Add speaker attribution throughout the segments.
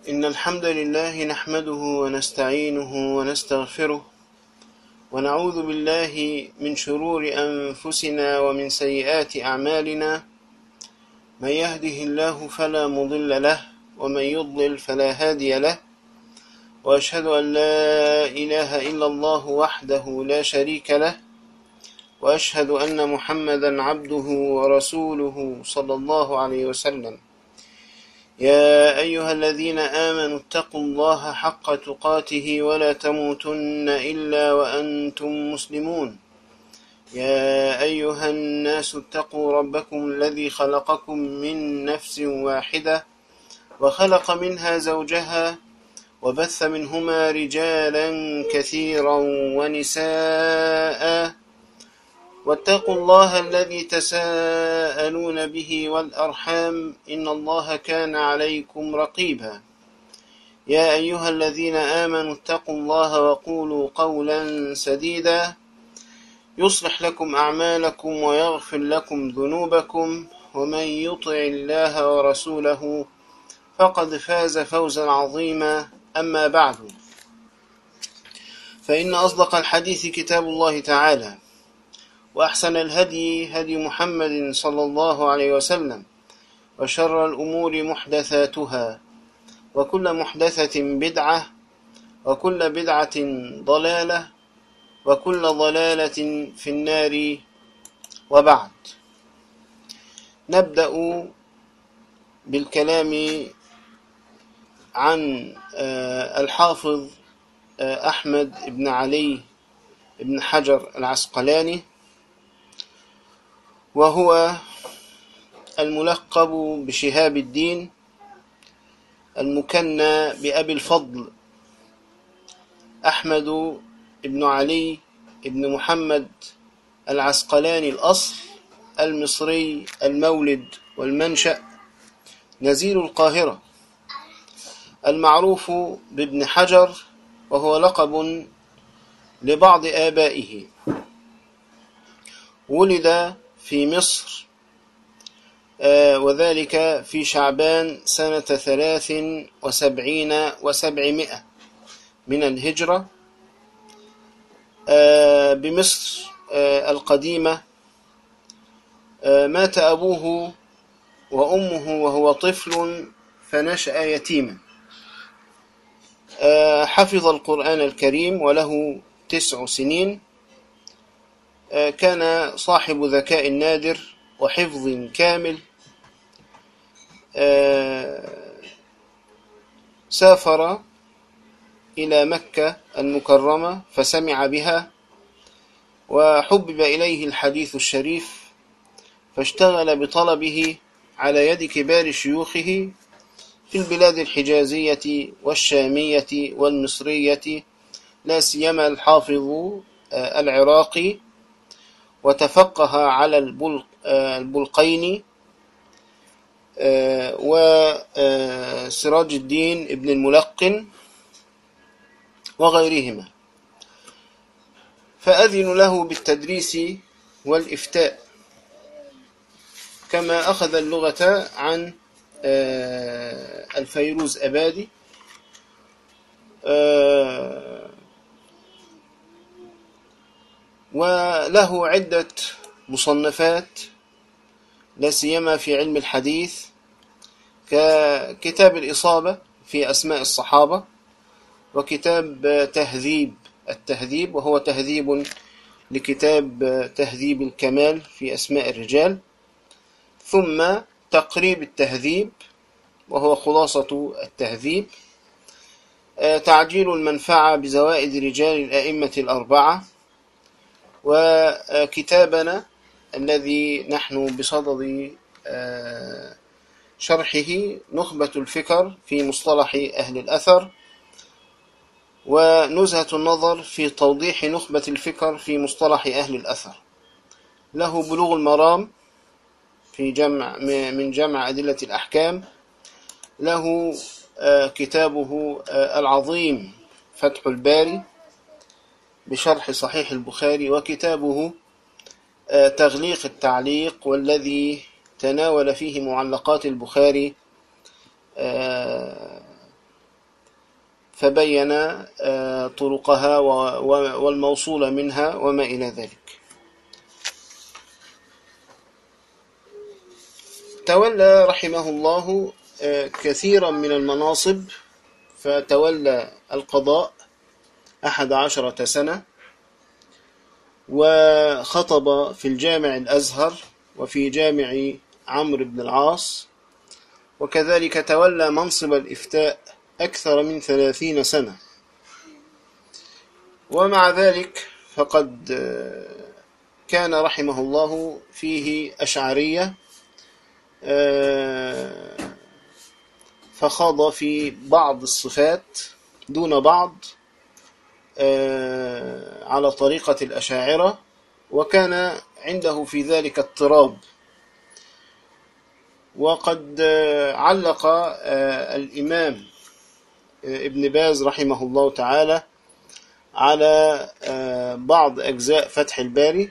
Speaker 1: إن الحمد لله نحمده ونستعينه ونستغفره ونعوذ بالله من شرور أنفسنا ومن سيئات أعمالنا. من يهده الله فلا مضل له ومن يضلل فلا هادي له، وأشهد أن لا إله إلا الله وحده لا شريك له، وأشهد أن محمدا عبده ورسوله صلى الله عليه وسلم. يا أيها الذين آمنوا اتقوا الله حق تقاته ولا تموتن إلا وأنتم مسلمون. يا أيها الناس اتقوا ربكم الذي خلقكم من نفس واحدة وخلق منها زوجها وبث منهما رجالا كثيرا ونساء، واتقوا الله الذي تساءلون به والأرحام إن الله كان عليكم رقيبا. يا أيها الذين آمنوا اتقوا الله وقولوا قولا سديدا يصلح لكم أعمالكم ويغفر لكم ذنوبكم، ومن يطع الله ورسوله فقد فاز فوزا عظيما. أما بعد، فإن أصدق الحديث كتاب الله تعالى، وأحسن الهدي هدي محمد صلى الله عليه وسلم، وشر الأمور محدثاتها، وكل محدثة بدعة، وكل بدعة ضلالة، وكل ضلالة في النار. وبعد، نبدأ بالكلام عن الحافظ أحمد بن علي بن حجر العسقلاني، وهو الملقب بشهاب الدين، المكنى بأبي الفضل، أحمد بن علي بن محمد العسقلاني الأصل، المصري المولد والمنشأ، نزيل القاهرة، المعروف بابن حجر، وهو لقب لبعض آبائه. ولد في مصر، وذلك في شعبان سنة 73 و700 من الهجرة بمصر القديمة. مات أبوه وأمه وهو طفل فنشأ يتيما. حفظ القرآن الكريم وله 9 سنين. كان صاحب ذكاء نادر وحفظ كامل. سافر إلى مكة المكرمة فسمع بها، وحبب إليه الحديث الشريف، فاشتغل بطلبه على يد كبار شيوخه في البلاد الحجازية والشامية والمصرية، لا سيما الحافظ العراقي، وتفقه على البلقيني وسراج الدين ابن الملقن وغيرهما، فأذن له بالتدريس والإفتاء، كما أخذ اللغة عن الفيروز أبادي. وله عدة مصنفات، لا سيما في علم الحديث، ككتاب الإصابة في أسماء الصحابة، وكتاب تهذيب التهذيب، وهو تهذيب لكتاب تهذيب الكمال في أسماء الرجال، ثم تقريب التهذيب وهو خلاصة التهذيب، تعجيل المنفعة بزوائد رجال الأئمة الأربعة، وكتابنا الذي نحن بصدد شرحه نخبة الفكر في مصطلح أهل الأثر، ونزهة النظر في توضيح نخبة الفكر في مصطلح أهل الأثر. له بلوغ المرام في من جمع أدلة الأحكام. له كتابه العظيم فتح الباري بشرح صحيح البخاري، وكتابه تغليق التعليق، والذي تناول فيه معلقات البخاري فبين طرقها والموصول منها وما إلى ذلك. تولى رحمه الله كثيرا من المناصب، فتولى القضاء 11 سنة، وخطب في الجامع الأزهر وفي جامع عمرو بن العاص، وكذلك تولى منصب الإفتاء أكثر من 30 سنة. ومع ذلك فقد كان رحمه الله فيه أشعرية، فخاض في بعض الصفات دون بعض على طريقة الأشاعرة، وكان عنده في ذلك اضطراب. وقد علق الإمام ابن باز رحمه الله تعالى على بعض أجزاء فتح الباري،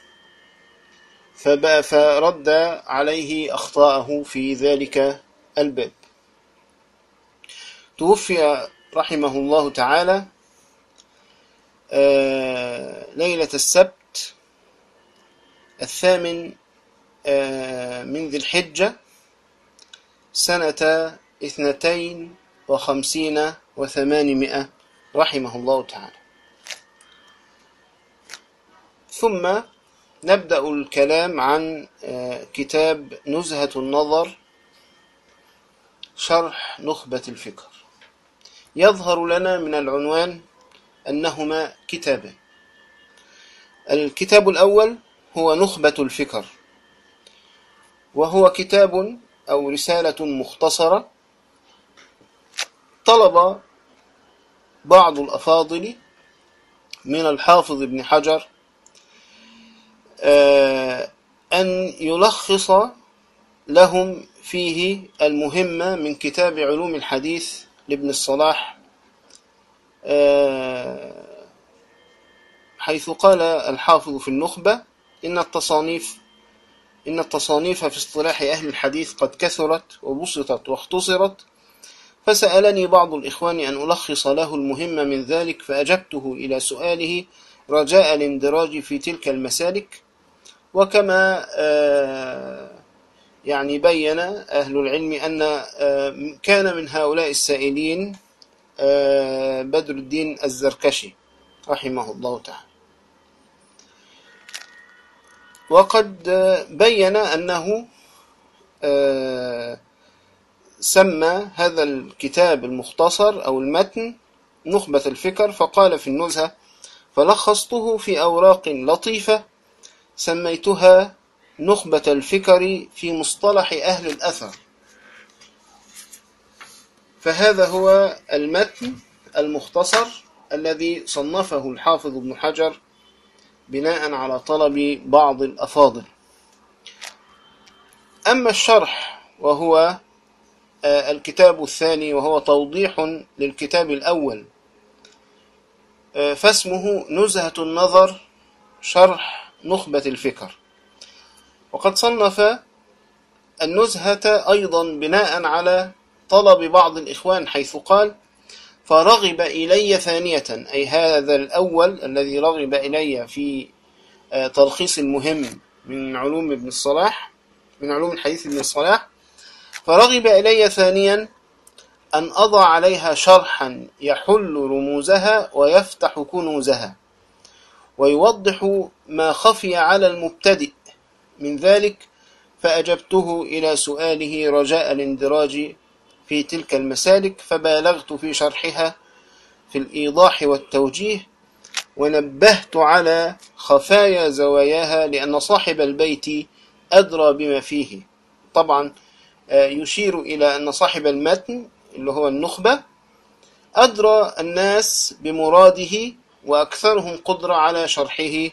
Speaker 1: فرد عليه أخطاءه في ذلك الباب. توفي رحمه الله تعالى ليلة السبت 8 من ذي الحجة سنة 52 و800 رحمه الله تعالى. ثم نبدأ الكلام عن كتاب نزهة النظر شرح نخبة الفكر. يظهر لنا من العنوان أنهما كتابان. الكتاب الأول هو نخبة الفكر، وهو كتاب أو رسالة مختصرة طلب بعض الأفاضل من الحافظ ابن حجر أن يلخص لهم فيه المهمة من كتاب علوم الحديث لابن الصلاح، حيث قال الحافظ في النخبة: إن التصانيف في اصطلاح أهل الحديث قد كثرت وبسطت واختصرت، فسألني بعض الإخوان أن ألخص له المهمة من ذلك، فأجبته إلى سؤاله رجاء الاندراج في تلك المسالك. وكما يعني بين أهل العلم أن كان من هؤلاء السائلين بدر الدين الزركشي رحمه الله تعالى. وقد بين أنه سمى هذا الكتاب المختصر أو المتن نخبة الفكر، فقال في النزهة: فلخصته في أوراق لطيفة سميتها نخبة الفكر في مصطلح أهل الأثر. فهذا هو المتن المختصر الذي صنفه الحافظ ابن حجر بناء على طلب بعض الأفاضل. أما الشرح وهو الكتاب الثاني، وهو توضيح للكتاب الأول، فاسمه نزهة النظر شرح نخبة الفكر. وقد صنف النزهة أيضا بناء على طلب بعض الإخوان، حيث قال: فرغب إلي ثانية، أي هذا الأول الذي رغب إلي في تلخيص المهم من علوم ابن الصلاح، من علوم الحديث ابن الصلاح، فرغب إلي ثانيا أن أضع عليها شرحا يحل رموزها ويفتح كنوزها، ويوضح ما خفي على المبتدئ من ذلك، فأجبته إلى سؤاله رجاء الاندراج في تلك المسالك، فبالغت في شرحها في الإيضاح والتوجيه، ونبهت على خفايا زواياها، لأن صاحب البيت أدرى بما فيه. طبعا يشير إلى أن صاحب المتن اللي هو النخبة أدرى الناس بمراده وأكثرهم قدرة على شرحه،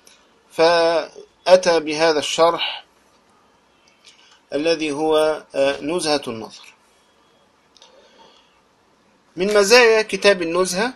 Speaker 1: فأتى بهذا الشرح الذي هو نزهة النظر. من مزايا كتاب النزهة: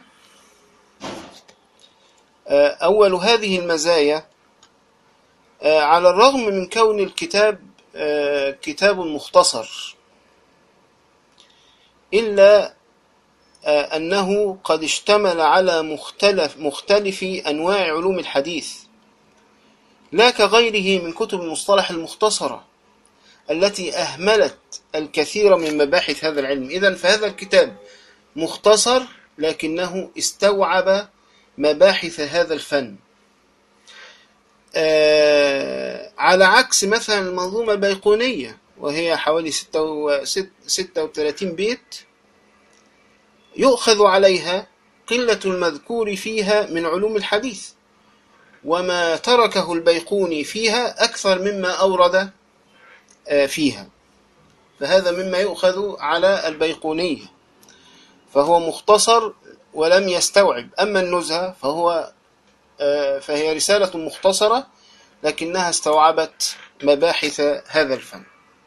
Speaker 1: أول هذه المزايا، على الرغم من كون الكتاب كتاب مختصر، إلا أنه قد اشتمل على مختلف أنواع علوم الحديث، لا كغيره من كتب المصطلح المختصرة التي أهملت الكثير من مباحث هذا العلم. إذن فهذا الكتاب مختصر لكنه استوعب مباحث هذا الفن، على عكس مثلا المنظومة البيقونية وهي حوالي 36 بيت، يؤخذ عليها قلة المذكور فيها من علوم الحديث، وما تركه البيقوني فيها أكثر مما أورد فيها، فهذا مما يؤخذ على البيقونية، فهو مختصر ولم يستوعب. أما النزهة فهي رسالة مختصرة لكنها استوعبت مباحث هذا الفن.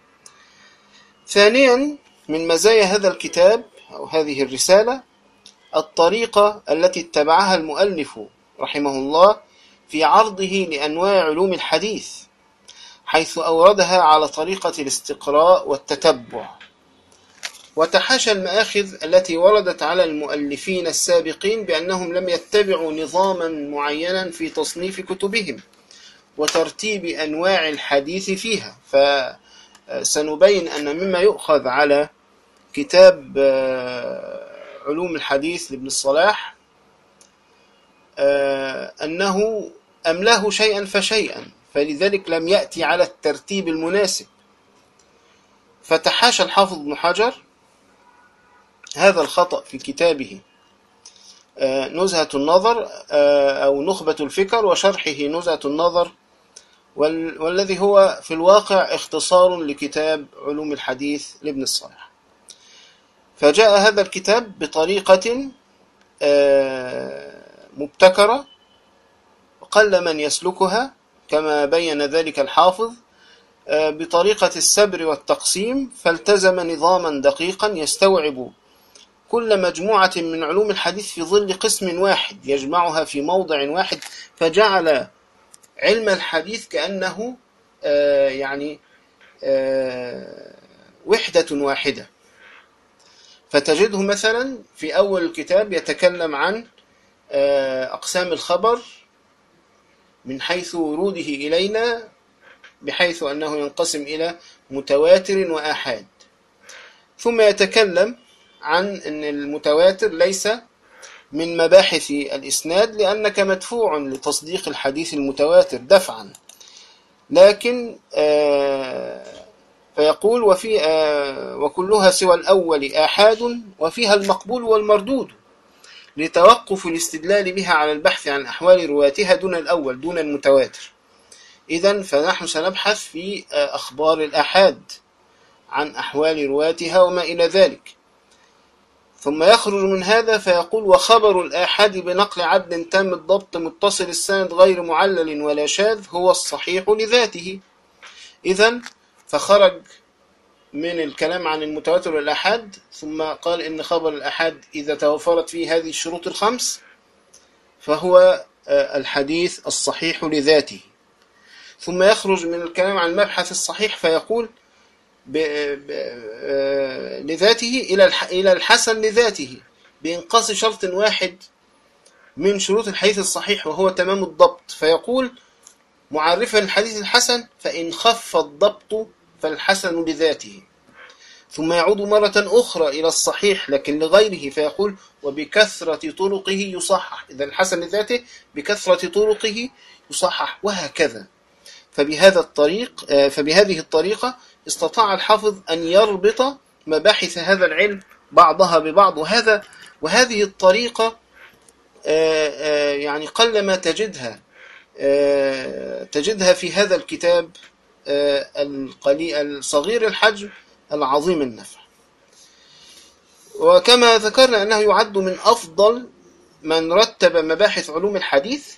Speaker 1: ثانيا، من مزايا هذا الكتاب أو هذه الرسالة الطريقة التي اتبعها المؤلف رحمه الله في عرضه لأنواع علوم الحديث، حيث أوردها على طريقة الاستقراء والتتبع، وتحاشى المآخذ التي وردت على المؤلفين السابقين بأنهم لم يتبعوا نظاما معينا في تصنيف كتبهم وترتيب أنواع الحديث فيها. فسنبين أن مما يؤخذ على كتاب علوم الحديث لابن الصلاح أنه أملاه شيئا فشيئا، فلذلك لم يأتي على الترتيب المناسب. فتحاشى الحافظ ابن حجر هذا الخطأ في كتابه نزهة النظر أو نخبة الفكر وشرحه نزهة النظر، والذي هو في الواقع اختصار لكتاب علوم الحديث لابن الصلاح. فجاء هذا الكتاب بطريقة مبتكرة وقل من يسلكها، كما بين ذلك الحافظ، بطريقة السبر والتقسيم، فالتزم نظاما دقيقا يستوعب كل مجموعة من علوم الحديث في ظل قسم واحد يجمعها في موضع واحد، فجعل علم الحديث كأنه وحدة واحدة. فتجده مثلا في أول الكتاب يتكلم عن أقسام الخبر من حيث وروده إلينا، بحيث أنه ينقسم إلى متواتر وآحاد، ثم يتكلم عن أن المتواتر ليس من مباحث الإسناد لأنك مدفوع لتصديق الحديث المتواتر دفعا، لكن فيقول وكلها سوى الأول آحاد وفيها المقبول والمردود، لتوقف الاستدلال بها على البحث عن أحوال رواتها دون الأول دون المتواتر. إذن فنحن سنبحث في أخبار الآحاد عن أحوال رواتها وما إلى ذلك. ثم يخرج من هذا فيقول وخبر الآحاد بنقل عدل تام الضبط متصل السند غير معلل ولا شاذ هو الصحيح لذاته. إذن فخرج من الكلام عن المتواتر والآحاد، ثم قال إن خبر الآحاد إذا توفرت فيه هذه الشروط الخمس فهو الحديث الصحيح لذاته. ثم يخرج من الكلام عن المبحث الصحيح فيقول لذاته إلى الحسن لذاته بإنقاص شرط واحد من شروط الحديث الصحيح وهو تمام الضبط، فيقول معرفا الحديث الحسن فإن خف الضبط فالحسن لذاته. ثم يعود مرة أخرى إلى الصحيح لكن لغيره فيقول وبكثرة طرقه يصحح، إذا الحسن لذاته بكثرة طرقه يصحح، وهكذا. فبهذه الطريقة استطاع الحافظ أن يربط مباحث هذا العلم بعضها ببعض، وهذه الطريقة قلما تجدها في هذا الكتاب الصغير الحجم العظيم النفع. وكما ذكرنا أنه يعد من أفضل من رتب مباحث علوم الحديث،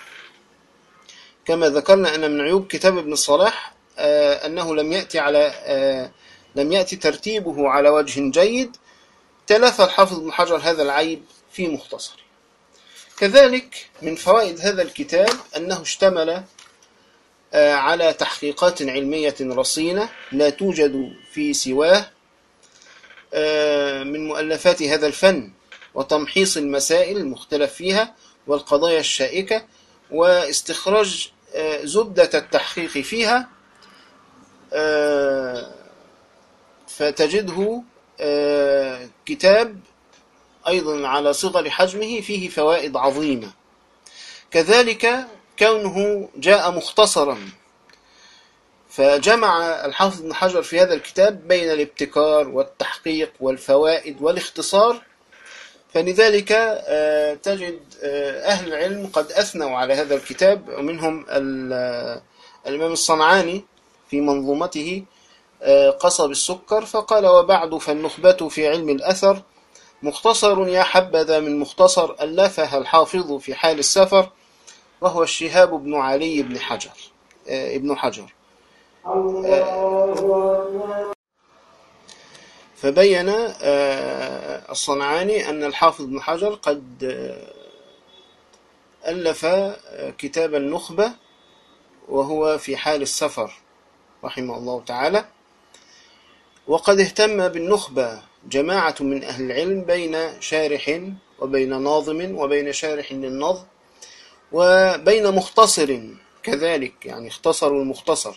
Speaker 1: كما ذكرنا أن من عيوب كتاب ابن الصلاح أنه لم يأتي ترتيبه على وجه جيد، تلافى الحافظ ابن حجر هذا العيب في مختصر. كذلك من فوائد هذا الكتاب أنه اشتمل على تحقيقات علمية رصينة لا توجد في سواه من مؤلفات هذا الفن، وتمحيص المسائل المختلف فيها والقضايا الشائكة واستخراج زبدة التحقيق فيها، فتجده كتاب أيضا على صغر حجمه فيه فوائد عظيمة. كذلك كونه جاء مختصرا، فجمع الحافظ ابن حجر في هذا الكتاب بين الابتكار والتحقيق والفوائد والاختصار، فلذلك تجد أهل العلم قد أثنوا على هذا الكتاب، ومنهم الإمام الصنعاني في منظومته قصب السكر فقال: وبعد فالنخبة في علم الأثر مختصر يا حبذا من مختصر ألفها الحافظ في حال السفر، وهو الشهاب بن علي بن حجر ابن حجر. فبين الصنعاني أن الحافظ بن حجر قد ألف كتاب النخبة وهو في حال السفر رحمه الله تعالى، وقد اهتم بالنخبة جماعة من أهل العلم بين شارح وبين ناظم وبين شارح للنظم وبين مختصر كذلك، يعني اختصروا المختصر،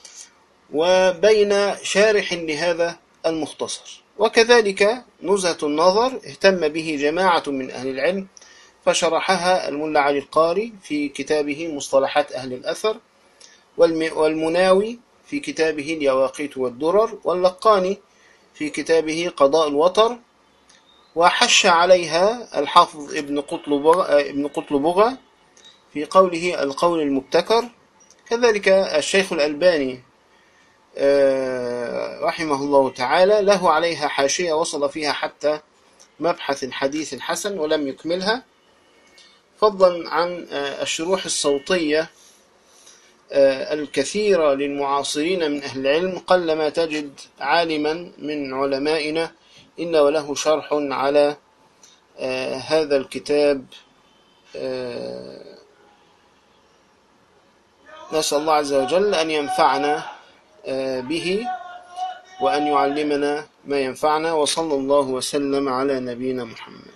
Speaker 1: وبين شارح لهذا المختصر. وكذلك نزهة النظر اهتم به جماعة من أهل العلم فشرحها الملا علي القاري في كتابه مصطلحات أهل الأثر، والمناوي في كتابه اليواقيت والدرر، واللقاني في كتابه قضاء الوطر، وحش عليها الحافظ ابن قطلبغة في قوله القول المبتكر. كذلك الشيخ الألباني رحمه الله تعالى له عليها حاشية وصل فيها حتى مبحث الحديث الحسن ولم يكملها، فضلا عن الشروح الصوتية الكثيرة للمعاصرين من أهل العلم. قلما تجد عالما من علمائنا إلا وله شرح على هذا الكتاب. نسأل الله عز وجل أن ينفعنا به وأن يعلمنا ما ينفعنا، وصلى الله وسلم على نبينا محمد.